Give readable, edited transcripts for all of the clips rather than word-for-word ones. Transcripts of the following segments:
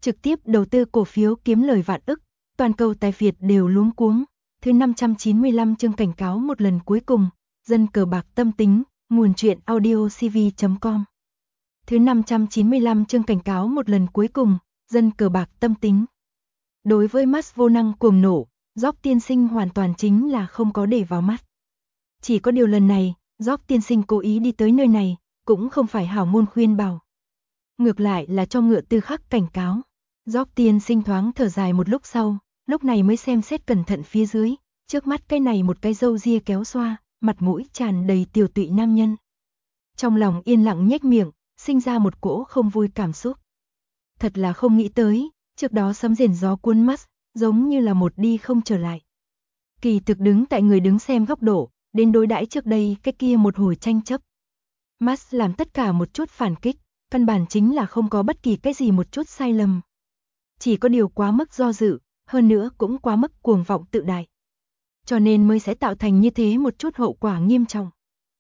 trực tiếp đầu tư cổ phiếu kiếm lời vạn ức, toàn cầu tài phiệt đều luống cuống. Thứ 595 chương cảnh cáo một lần cuối cùng, dân cờ bạc tâm tính, nguồn truyện audio cv.com. Thứ 595 chương cảnh cáo một lần cuối cùng, dân cờ bạc tâm tính. Đối với Musk vô năng cuồng nổ, Job tiên sinh hoàn toàn chính là không có để vào mắt. Chỉ có điều lần này, Job tiên sinh cố ý đi tới nơi này, cũng không phải hảo ngôn khuyên bảo. Ngược lại là cho ngựa tư khắc cảnh cáo. Job tiên sinh thoáng thở dài một lúc sau, lúc này mới xem xét cẩn thận phía dưới, trước mắt cái này một cái râu ria kéo xoa, mặt mũi tràn đầy tiều tụy nam nhân. Trong lòng yên lặng nhếch miệng, sinh ra một cỗ không vui cảm xúc. Thật là không nghĩ tới, trước đó sấm rền gió cuốn Musk, giống như là một đi không trở lại. Kỳ thực đứng tại người đứng xem góc độ, đến đối đãi trước đây cái kia một hồi tranh chấp. Musk làm tất cả một chút phản kích, căn bản chính là không có bất kỳ cái gì một chút sai lầm. Chỉ có điều quá mức do dự, hơn nữa cũng quá mức cuồng vọng tự đại. Cho nên mới sẽ tạo thành như thế một chút hậu quả nghiêm trọng.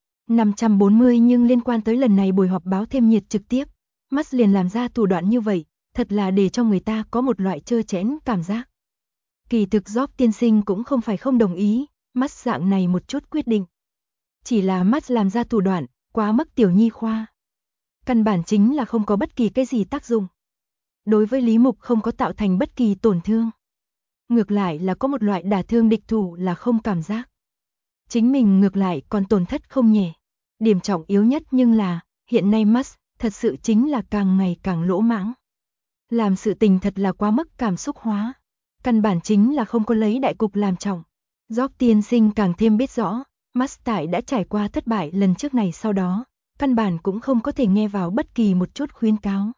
540 nhưng liên quan tới lần này buổi họp báo thêm nhiệt trực tiếp, Musk liền làm ra thủ đoạn như vậy, thật là để cho người ta có một loại trơ trẽn cảm giác. Kỳ thực Job tiên sinh cũng không phải không đồng ý, Musk dạng này một chút quyết định. Chỉ là Musk làm ra thủ đoạn, quá mức tiểu nhi khoa. Căn bản chính là không có bất kỳ cái gì tác dụng. Đối với Lý Mục không có tạo thành bất kỳ tổn thương. Ngược lại là có một loại đả thương địch thủ là không cảm giác. Chính mình ngược lại còn tổn thất không nhẹ. Điểm trọng yếu nhất nhưng là, hiện nay Musk thật sự chính là càng ngày càng lỗ mãng. Làm sự tình thật là quá mức cảm xúc hóa. Căn bản chính là không có lấy đại cục làm trọng. Job tiên sinh càng thêm biết rõ, Musk tại đã trải qua thất bại lần trước này sau đó, căn bản cũng không có thể nghe vào bất kỳ một chút khuyến cáo.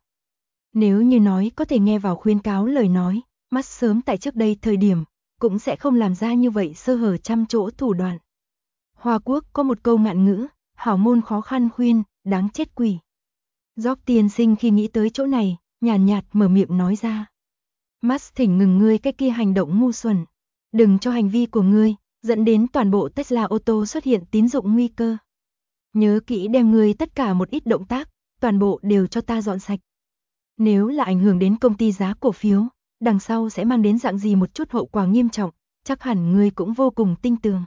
Nếu như nói có thể nghe vào khuyến cáo lời nói, Musk sớm tại trước đây thời điểm, cũng sẽ không làm ra như vậy sơ hở trăm chỗ thủ đoạn. Hoa Quốc có một câu ngạn ngữ, hảo môn khó khăn khuyên, đáng chết quỷ. Job tiên sinh khi nghĩ tới chỗ này, nhàn nhạt mở miệng nói ra. Musk thỉnh ngừng ngươi cái kia hành động ngu xuẩn. Đừng cho hành vi của ngươi, dẫn đến toàn bộ Tesla ô tô xuất hiện tín dụng nguy cơ. Nhớ kỹ đem ngươi tất cả một ít động tác, toàn bộ đều cho ta dọn sạch. Nếu là ảnh hưởng đến công ty giá cổ phiếu, đằng sau sẽ mang đến dạng gì một chút hậu quả nghiêm trọng, chắc hẳn ngươi cũng vô cùng tinh tường.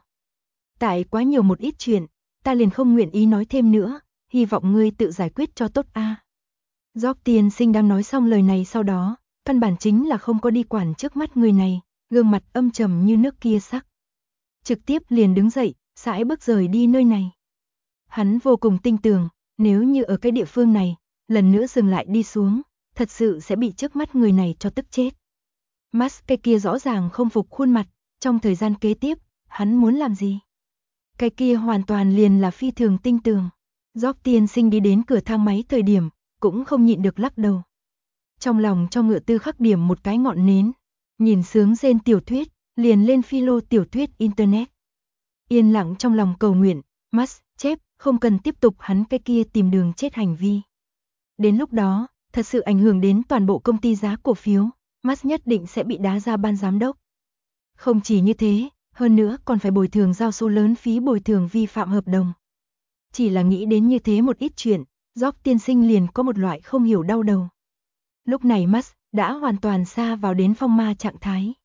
Tại quá nhiều một ít chuyện, ta liền không nguyện ý nói thêm nữa, hy vọng ngươi tự giải quyết cho tốt a. Job tiên sinh đang nói xong lời này sau đó, căn bản chính là không có đi quản trước mắt người này, gương mặt âm trầm như nước kia sắc. Trực tiếp liền đứng dậy, sải bước rời đi nơi này. Hắn vô cùng tinh tường, nếu như ở cái địa phương này, lần nữa dừng lại đi xuống, thật sự sẽ bị trước mắt người này cho tức chết. Musk cái kia rõ ràng không phục khuôn mặt, trong thời gian kế tiếp, hắn muốn làm gì? Cái kia hoàn toàn liền là phi thường tinh tường. Job tiên sinh đi đến cửa thang máy thời điểm, cũng không nhịn được lắc đầu. Trong lòng cho ngựa tư khắc điểm một cái ngọn nến, nhìn sướng rên tiểu thuyết, liền lên philo tiểu thuyết internet. Yên lặng trong lòng cầu nguyện, Musk chép, không cần tiếp tục hắn cái kia tìm đường chết hành vi. Đến lúc đó, thật sự ảnh hưởng đến toàn bộ công ty giá cổ phiếu, Musk nhất định sẽ bị đá ra ban giám đốc. Không chỉ như thế, hơn nữa còn phải bồi thường giao số lớn phí bồi thường vi phạm hợp đồng. Chỉ là nghĩ đến như thế một ít chuyện, Job tiên sinh liền có một loại không hiểu đau đầu. Lúc này Musk đã hoàn toàn xa vào đến phong ma trạng thái.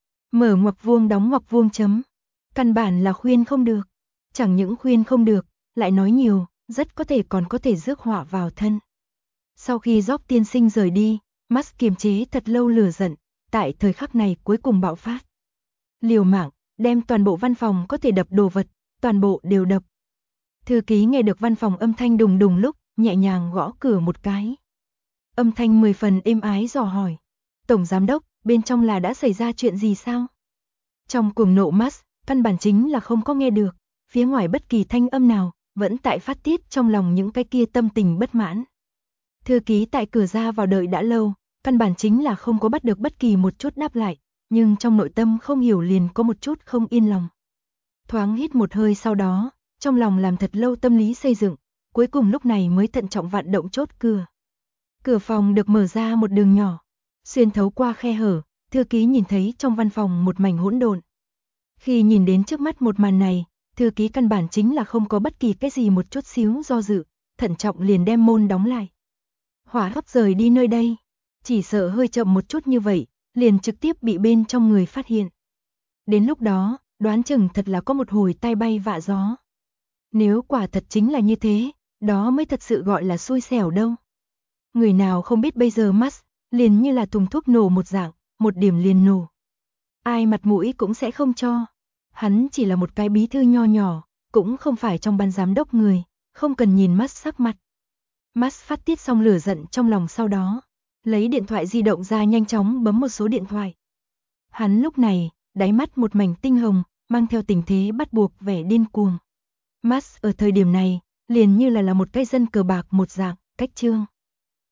Mở ngoặc vuông đóng ngoặc vuông chấm. Căn bản là khuyên không được. Chẳng những khuyên không được, lại nói nhiều, rất có thể còn có thể rước họa vào thân. Sau khi Job tiên sinh rời đi, Musk kiềm chế thật lâu lửa giận, tại thời khắc này cuối cùng bạo phát. Liều mạng, đem toàn bộ văn phòng có thể đập đồ vật, toàn bộ đều đập. Thư ký nghe được văn phòng âm thanh đùng đùng lúc, nhẹ nhàng gõ cửa một cái. Âm thanh 10 phần êm ái dò hỏi. Tổng giám đốc, bên trong là đã xảy ra chuyện gì sao? Trong cuồng nộ Musk, căn bản chính là không có nghe được, phía ngoài bất kỳ thanh âm nào, vẫn tại phát tiết trong lòng những cái kia tâm tình bất mãn. Thư ký tại cửa ra vào đợi đã lâu, căn bản chính là không có bắt được bất kỳ một chút đáp lại, nhưng trong nội tâm không hiểu liền có một chút không yên lòng. Thoáng hít một hơi sau đó, trong lòng làm thật lâu tâm lý xây dựng, cuối cùng lúc này mới thận trọng vận động chốt cửa. Cửa phòng được mở ra một đường nhỏ, xuyên thấu qua khe hở, thư ký nhìn thấy trong văn phòng một mảnh hỗn độn. Khi nhìn đến trước mắt một màn này, thư ký căn bản chính là không có bất kỳ cái gì một chút xíu do dự, thận trọng liền đem môn đóng lại. Hỏa hấp rời đi nơi đây. chỉ sợ hơi chậm một chút như vậy, liền trực tiếp bị bên trong người phát hiện. Đến lúc đó, đoán chừng thật là có một hồi tai bay vạ gió. Nếu quả thật chính là như thế, đó mới thật sự gọi là xui xẻo đâu. Người nào không biết bây giờ Max liền như là thùng thuốc nổ một dạng, một điểm liền nổ. Ai mặt mũi cũng sẽ không cho. Hắn chỉ là một cái bí thư nho nhỏ, cũng không phải trong ban giám đốc người, không cần nhìn Max sắc mặt. Max phát tiết xong lửa giận trong lòng sau đó, lấy điện thoại di động ra nhanh chóng bấm một số điện thoại. Hắn lúc này, đáy mắt một mảnh tinh hồng, mang theo tình thế bắt buộc vẻ điên cuồng. Max ở thời điểm này, liền như là một cái dân cờ bạc một dạng, cách chương.